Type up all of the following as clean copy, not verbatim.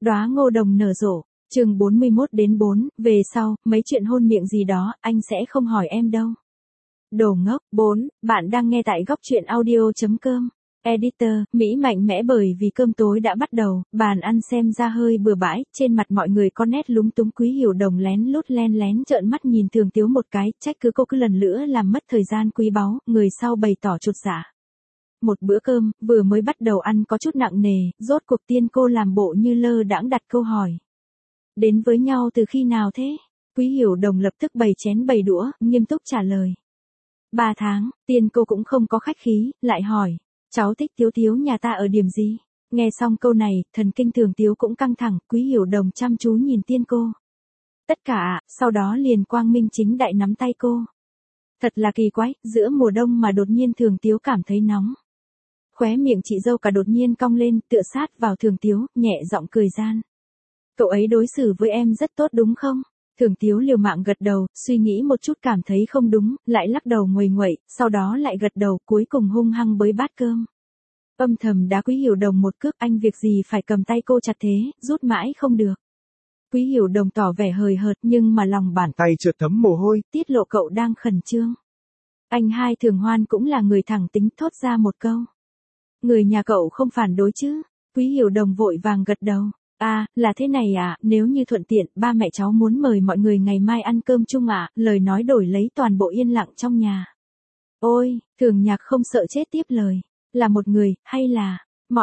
Đóa ngô đồng nở rộ. Chương 41-4, về sau, mấy chuyện hôn miệng gì đó, anh sẽ không hỏi em đâu. Đồ ngốc. 4, bạn đang nghe tại góc truyện audio.com. Editor, Mỹ mạnh mẽ bởi vì cơm tối đã bắt đầu, bàn ăn xem ra hơi bừa bãi, trên mặt mọi người có nét lúng túng. Quý Hiểu Đồng lén lút len lén trợn mắt nhìn Thường Tiếu một cái, trách cứ cô cứ lần nữa làm mất thời gian quý báu, người sau bày tỏ chột dạ. Một bữa cơm, vừa mới bắt đầu ăn có chút nặng nề, rốt cuộc Tiên cô làm bộ như lơ đãng đặt câu hỏi. Đến với nhau từ khi nào thế? Quý Hiểu Đồng lập tức bày chén bày đũa, nghiêm túc trả lời. 3 tháng, Tiên cô cũng không có khách khí, lại hỏi. Cháu thích Tiếu Tiếu nhà ta ở điểm gì? Nghe xong câu này, thần kinh Thường Tiếu cũng căng thẳng, Quý Hiểu Đồng chăm chú nhìn Tiên cô. Tất cả, sau đó liền quang minh chính đại nắm tay cô. Thật là kỳ quái, giữa mùa đông mà đột nhiên Thường Tiếu cảm thấy nóng. Khóe miệng chị dâu cả đột nhiên cong lên, tựa sát vào Thường Tiếu, nhẹ giọng cười gian. Cậu ấy đối xử với em rất tốt đúng không? Thường Tiếu liều mạng gật đầu, suy nghĩ một chút cảm thấy không đúng, lại lắc đầu nguầy nguậy, sau đó lại gật đầu, cuối cùng hung hăng bới bát cơm. Âm thầm đá Quý Hiểu Đồng một cước, anh việc gì phải cầm tay cô chặt thế, rút mãi không được. Quý Hiểu Đồng tỏ vẻ hời hợt nhưng mà lòng bàn tay chợt thấm mồ hôi, tiết lộ cậu đang khẩn trương. Anh hai Thường Hoan cũng là người thẳng tính, thốt ra một câu. Người nhà cậu không phản đối chứ? Quý Hiểu Đồng vội vàng gật đầu. À, là thế này à, nếu như thuận tiện, ba mẹ cháu muốn mời mọi người ngày mai ăn cơm chung ạ, lời nói đổi lấy toàn bộ yên lặng trong nhà. Ôi, Thường Nhạc không sợ chết tiếp lời. Là một người, hay là,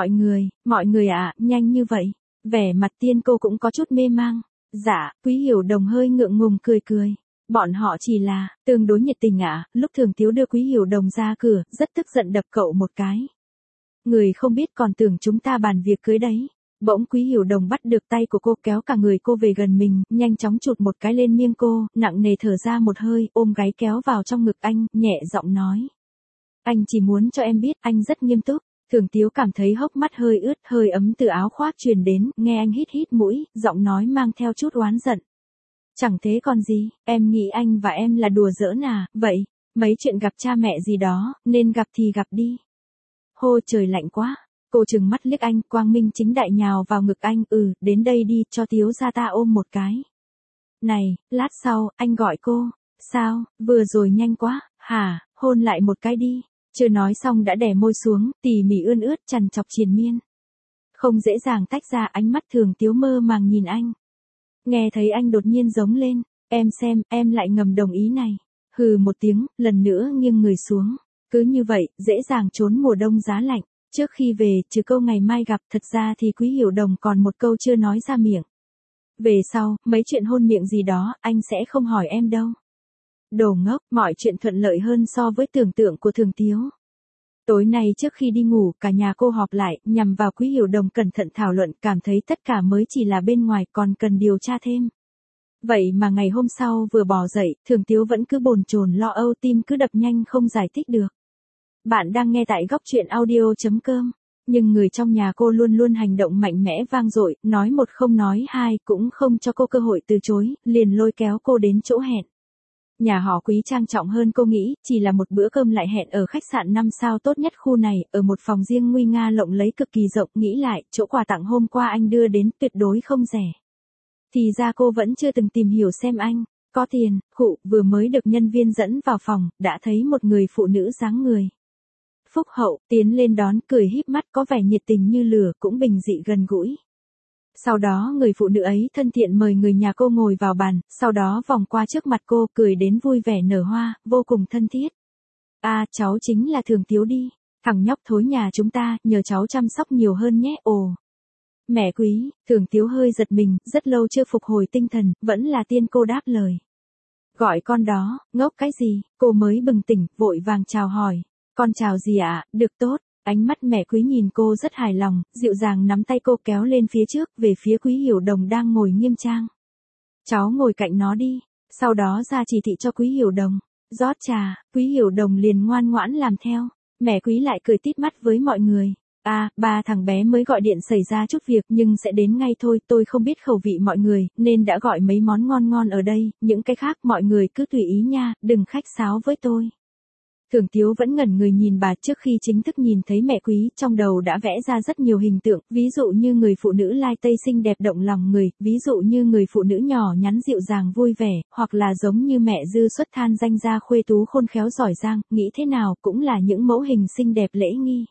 mọi người ạ, nhanh như vậy. Vẻ mặt Tiên cô cũng có chút mê mang. Dạ, Quý Hiểu Đồng hơi ngượng ngùng cười cười. Bọn họ chỉ là, tương đối nhiệt tình ạ, lúc Thường Tiếu đưa Quý Hiểu Đồng ra cửa, rất tức giận đập cậu một cái. Người không biết còn tưởng chúng ta bàn việc cưới đấy. Bỗng Quý Hiểu Đồng bắt được tay của cô kéo cả người cô về gần mình, nhanh chóng chụt một cái lên miêng cô, nặng nề thở ra một hơi, ôm gáy kéo vào trong ngực anh, nhẹ giọng nói. Anh chỉ muốn cho em biết, anh rất nghiêm túc. Thường Tiếu cảm thấy hốc mắt hơi ướt, hơi ấm từ áo khoác truyền đến, nghe anh hít hít mũi, giọng nói mang theo chút oán giận. Chẳng thế còn gì, em nghĩ anh và em là đùa giỡn à, vậy, mấy chuyện gặp cha mẹ gì đó, nên gặp thì gặp đi. Hô trời lạnh quá. Cô trừng mắt liếc anh, quang minh chính đại nhào vào ngực anh, đến đây đi, cho Tiếu ra ta ôm một cái. Này, lát sau, anh gọi cô. Sao, vừa rồi nhanh quá, hả, hôn lại một cái đi. Chưa nói xong đã đè môi xuống, tỉ mỉ ươn ướt chằn chọc triền miên. Không dễ dàng tách ra, ánh mắt Thường Tiếu mơ màng nhìn anh. Nghe thấy anh đột nhiên giống lên, em xem, em lại ngầm đồng ý này. Hừ một tiếng, lần nữa nghiêng người xuống. Cứ như vậy, dễ dàng trốn mùa đông giá lạnh. Trước khi về, trừ câu ngày mai gặp, thật ra thì Quý Hiểu Đồng còn một câu chưa nói ra miệng. Về sau, mấy chuyện hôn miệng gì đó, anh sẽ không hỏi em đâu. Đồ ngốc, mọi chuyện thuận lợi hơn so với tưởng tượng của Thường Tiếu. Tối nay trước khi đi ngủ, cả nhà cô họp lại, nhằm vào Quý Hiểu Đồng cẩn thận thảo luận, cảm thấy tất cả mới chỉ là bên ngoài, còn cần điều tra thêm. Vậy mà ngày hôm sau vừa bò dậy, Thường Tiếu vẫn cứ bồn chồn lo âu, tim cứ đập nhanh không giải thích được. Bạn đang nghe tại góc truyện audio.com. Nhưng người trong nhà cô luôn luôn hành động mạnh mẽ vang dội, nói một không nói hai, cũng không cho cô cơ hội từ chối, liền lôi kéo cô đến chỗ hẹn. Nhà họ Quý trang trọng hơn cô nghĩ, chỉ là một bữa cơm lại hẹn ở khách sạn 5 sao tốt nhất khu này, ở một phòng riêng nguy nga lộng lẫy cực kỳ rộng, nghĩ lại, chỗ quà tặng hôm qua anh đưa đến tuyệt đối không rẻ. Thì ra cô vẫn chưa từng tìm hiểu xem anh có tiền, vừa mới được nhân viên dẫn vào phòng, đã thấy một người phụ nữ dáng người phúc hậu, tiến lên đón, cười híp mắt, có vẻ nhiệt tình như lửa, cũng bình dị gần gũi. Sau đó người phụ nữ ấy thân thiện mời người nhà cô ngồi vào bàn, sau đó vòng qua trước mặt cô, cười đến vui vẻ nở hoa, vô cùng thân thiết. À, cháu chính là Thường Tiếu đi, thằng nhóc thối nhà chúng ta, nhờ cháu chăm sóc nhiều hơn nhé. Ồ, mẹ Quý, Thường Tiếu hơi giật mình, rất lâu chưa phục hồi tinh thần, vẫn là Tiên cô đáp lời. Gọi con đó, ngốc cái gì, cô mới bừng tỉnh, vội vàng chào hỏi. Con chào gì ạ, được tốt. Ánh mắt mẹ Quý nhìn cô rất hài lòng, dịu dàng nắm tay cô kéo lên phía trước, về phía Quý Hiểu Đồng đang ngồi nghiêm trang. Cháu ngồi cạnh nó đi, sau đó ra chỉ thị cho Quý Hiểu Đồng. Rót trà, Quý Hiểu Đồng liền ngoan ngoãn làm theo. Mẹ Quý lại cười tít mắt với mọi người. À, ba thằng bé mới gọi điện xảy ra chút việc nhưng sẽ đến ngay thôi, tôi không biết khẩu vị mọi người, nên đã gọi mấy món ngon ngon ở đây, những cái khác mọi người cứ tùy ý nha, đừng khách sáo với tôi. Thường Tiếu vẫn ngẩn người nhìn bà, trước khi chính thức nhìn thấy mẹ Quý, trong đầu đã vẽ ra rất nhiều hình tượng, ví dụ như người phụ nữ lai tây xinh đẹp động lòng người, ví dụ như người phụ nữ nhỏ nhắn dịu dàng vui vẻ, hoặc là giống như mẹ Dư Xuất Than danh gia khuê tú khôn khéo giỏi giang, nghĩ thế nào cũng là những mẫu hình xinh đẹp lễ nghi.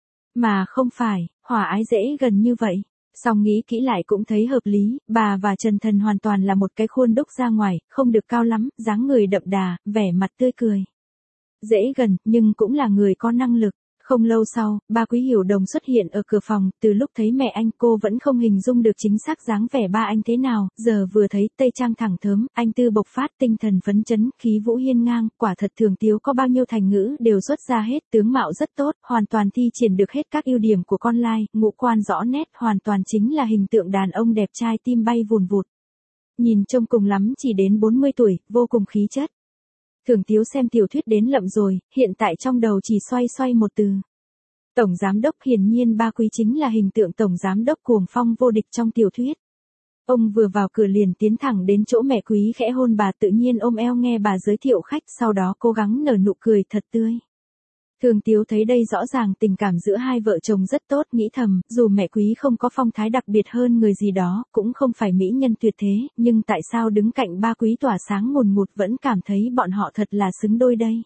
Mà không phải, Hòa Ái dễ gần như vậy. Song nghĩ kỹ lại cũng thấy hợp lý, bà và Trần Thần hoàn toàn là một cái khuôn đúc ra ngoài, không được cao lắm, dáng người đậm đà, vẻ mặt tươi cười. Dễ gần, nhưng cũng là người có năng lực. Không lâu sau, ba Quý Hiểu Đồng xuất hiện ở cửa phòng, từ lúc thấy mẹ anh cô vẫn không hình dung được chính xác dáng vẻ ba anh thế nào, giờ vừa thấy tây trang thẳng thớm, anh tư bộc phát tinh thần phấn chấn, khí vũ hiên ngang, quả thật Thường Tiếu có bao nhiêu thành ngữ đều xuất ra hết, tướng mạo rất tốt, hoàn toàn thi triển được hết các ưu điểm của con lai, ngũ quan rõ nét, hoàn toàn chính là hình tượng đàn ông đẹp trai tim bay vùn vụt. Nhìn trông cùng lắm chỉ đến 40 tuổi, vô cùng khí chất. Thường Tiếu xem tiểu thuyết đến lậm rồi, hiện tại trong đầu chỉ xoay xoay một từ. Tổng giám đốc, hiển nhiên ba Quý chính là hình tượng tổng giám đốc cuồng phong vô địch trong tiểu thuyết. Ông vừa vào cửa liền tiến thẳng đến chỗ mẹ Quý khẽ hôn bà, tự nhiên ôm eo nghe bà giới thiệu khách, sau đó cố gắng nở nụ cười thật tươi. Thường Tiếu thấy đây rõ ràng tình cảm giữa hai vợ chồng rất tốt, nghĩ thầm, dù mẹ Quý không có phong thái đặc biệt hơn người gì đó, cũng không phải mỹ nhân tuyệt thế, nhưng tại sao đứng cạnh ba Quý tỏa sáng ngùn ngụt vẫn cảm thấy bọn họ thật là xứng đôi đây.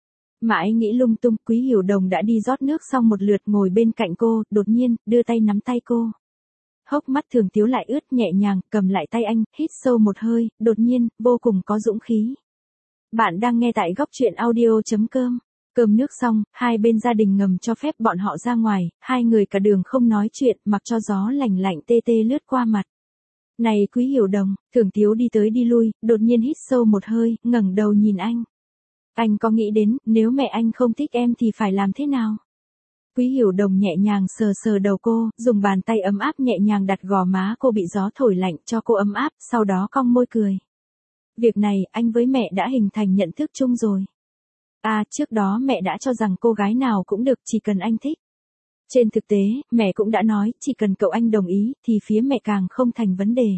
Mãi nghĩ lung tung, Quý Hiểu Đồng đã đi rót nước xong một lượt ngồi bên cạnh cô, đột nhiên, đưa tay nắm tay cô. Hốc mắt Thường Tiếu lại ướt, nhẹ nhàng, cầm lại tay anh, hít sâu một hơi, đột nhiên, vô cùng có dũng khí. Bạn đang nghe tại góc truyện audio.com. Cơm nước xong, hai bên gia đình ngầm cho phép bọn họ ra ngoài, hai người cả đường không nói chuyện, mặc cho gió lạnh lạnh tê tê lướt qua mặt. Này Quý Hiểu Đồng, Thường Tiếu đi tới đi lui, đột nhiên hít sâu một hơi, ngẩng đầu nhìn anh. Anh có nghĩ đến, nếu mẹ anh không thích em thì phải làm thế nào? Quý Hiểu Đồng nhẹ nhàng sờ sờ đầu cô, dùng bàn tay ấm áp nhẹ nhàng đặt gò má cô bị gió thổi lạnh cho cô ấm áp, sau đó cong môi cười. Việc này, anh với mẹ đã hình thành nhận thức chung rồi. Trước đó mẹ đã cho rằng cô gái nào cũng được chỉ cần anh thích. Trên thực tế, mẹ cũng đã nói, chỉ cần cậu anh đồng ý, thì phía mẹ càng không thành vấn đề.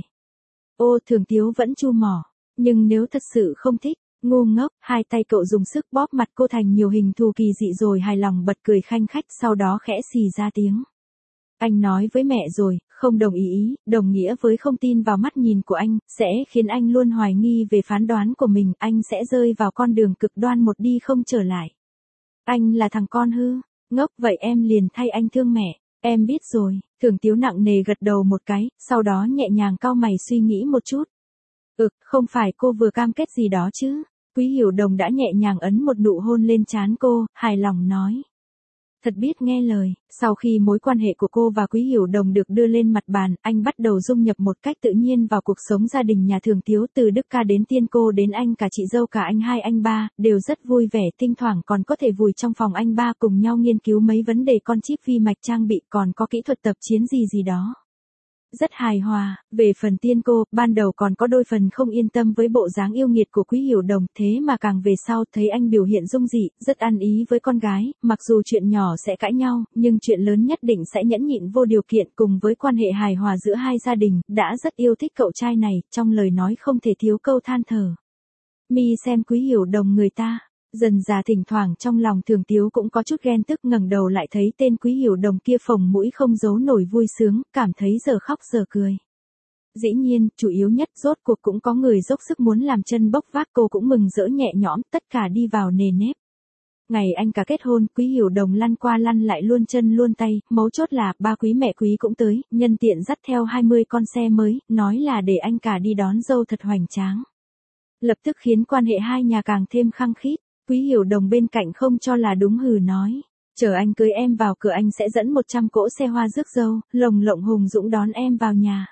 Thường Tiếu vẫn chu mỏ. Nhưng nếu thật sự không thích, ngu ngốc, hai tay cậu dùng sức bóp mặt cô thành nhiều hình thù kỳ dị rồi hài lòng bật cười khanh khách, sau đó khẽ xì ra tiếng. Anh nói với mẹ rồi, không đồng ý, đồng nghĩa với không tin vào mắt nhìn của anh, sẽ khiến anh luôn hoài nghi về phán đoán của mình, anh sẽ rơi vào con đường cực đoan một đi không trở lại. Anh là thằng con hư, ngốc, vậy em liền thay anh thương mẹ, em biết rồi. Thường Tiếu nặng nề gật đầu một cái, sau đó nhẹ nhàng cau mày suy nghĩ một chút. Không phải cô vừa cam kết gì đó chứ? Quý Hiểu Đồng đã nhẹ nhàng ấn một nụ hôn lên trán cô, hài lòng nói. Thật biết nghe lời, sau khi mối quan hệ của cô và Quý Hiểu Đồng được đưa lên mặt bàn, anh bắt đầu dung nhập một cách tự nhiên vào cuộc sống gia đình nhà Thường Tiếu, từ Đức ca đến Tiên cô đến anh cả chị dâu cả anh hai anh ba, đều rất vui vẻ, thỉnh thoảng còn có thể vùi trong phòng anh ba cùng nhau nghiên cứu mấy vấn đề con chip vi mạch trang bị, còn có kỹ thuật tập chiến gì đó. Rất hài hòa. Về phần Tiên cô, ban đầu còn có đôi phần không yên tâm với bộ dáng yêu nghiệt của Quý Hiểu Đồng, thế mà càng về sau thấy anh biểu hiện dung dị, rất ăn ý với con gái, mặc dù chuyện nhỏ sẽ cãi nhau, nhưng chuyện lớn nhất định sẽ nhẫn nhịn vô điều kiện, cùng với quan hệ hài hòa giữa hai gia đình, đã rất yêu thích cậu trai này, trong lời nói không thể thiếu câu than thở. Mi xem Quý Hiểu Đồng người ta. Dần dà thỉnh thoảng trong lòng Thường Tiếu cũng có chút ghen tức, ngẩng đầu lại thấy tên Quý Hiểu Đồng kia phồng mũi không giấu nổi vui sướng, cảm thấy giờ khóc giờ cười. Dĩ nhiên, chủ yếu nhất, rốt cuộc cũng có người dốc sức muốn làm chân bốc vác, cô cũng mừng rỡ nhẹ nhõm, tất cả đi vào nề nếp. Ngày anh cả kết hôn, Quý Hiểu Đồng lăn qua lăn lại luôn chân luôn tay, mấu chốt là ba Quý mẹ Quý cũng tới, nhân tiện dắt theo 20 con xe mới, nói là để anh cả đi đón dâu thật hoành tráng. Lập tức khiến quan hệ hai nhà càng thêm khăng khít. Quý Hiểu Đồng bên cạnh không cho là đúng hừ nói. Chờ anh cưới em vào cửa anh sẽ dẫn 100 cỗ xe hoa rước dâu, lồng lộng hùng dũng đón em vào nhà.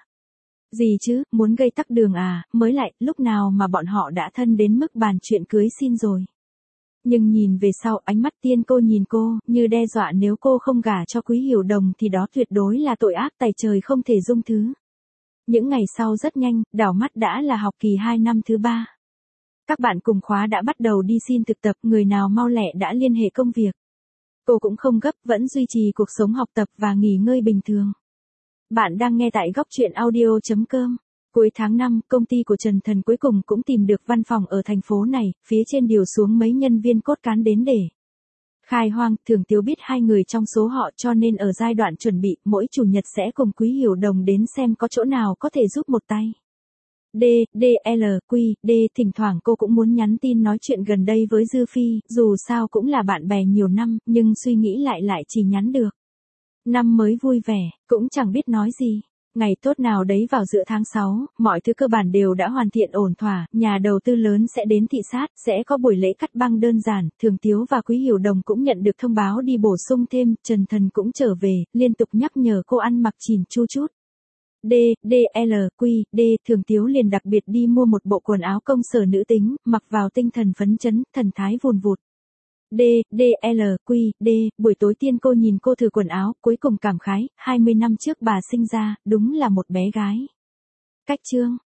Gì chứ, muốn gây tắc đường à, mới lại, lúc nào mà bọn họ đã thân đến mức bàn chuyện cưới xin rồi. Nhưng nhìn về sau, ánh mắt Tiên cô nhìn cô, như đe dọa nếu cô không gả cho Quý Hiểu Đồng thì đó tuyệt đối là tội ác tày trời không thể dung thứ. Những ngày sau rất nhanh, đảo mắt đã là học kỳ 2 năm thứ 3. Các bạn cùng khóa đã bắt đầu đi xin thực tập, người nào mau lẹ đã liên hệ công việc. Cô cũng không gấp, vẫn duy trì cuộc sống học tập và nghỉ ngơi bình thường. Bạn đang nghe tại góc truyện audio.com. Cuối tháng 5, công ty của Trần Thần cuối cùng cũng tìm được văn phòng ở thành phố này, phía trên điều xuống mấy nhân viên cốt cán đến để Khai hoang, Thường Tiếu biết hai người trong số họ cho nên ở giai đoạn chuẩn bị, mỗi chủ nhật sẽ cùng Quý Hiểu Đồng đến xem có chỗ nào có thể giúp một tay. Thỉnh thoảng cô cũng muốn nhắn tin nói chuyện gần đây với Dư Phi, dù sao cũng là bạn bè nhiều năm, nhưng suy nghĩ lại chỉ nhắn được. Năm mới vui vẻ, cũng chẳng biết nói gì. Ngày tốt nào đấy vào giữa tháng 6, mọi thứ cơ bản đều đã hoàn thiện ổn thỏa, nhà đầu tư lớn sẽ đến thị sát, sẽ có buổi lễ cắt băng đơn giản, Thường Tiếu và Quý Hiểu Đồng cũng nhận được thông báo đi bổ sung thêm, Trần Thần cũng trở về, liên tục nhắc nhở cô ăn mặc chỉn chu chút. Thường Tiếu liền đặc biệt đi mua một bộ quần áo công sở nữ tính, mặc vào tinh thần phấn chấn, thần thái vùn vụt. Buổi tối tiên cô nhìn cô thử quần áo, cuối cùng cảm khái, 20 năm trước bà sinh ra, đúng là một bé gái. Cách chương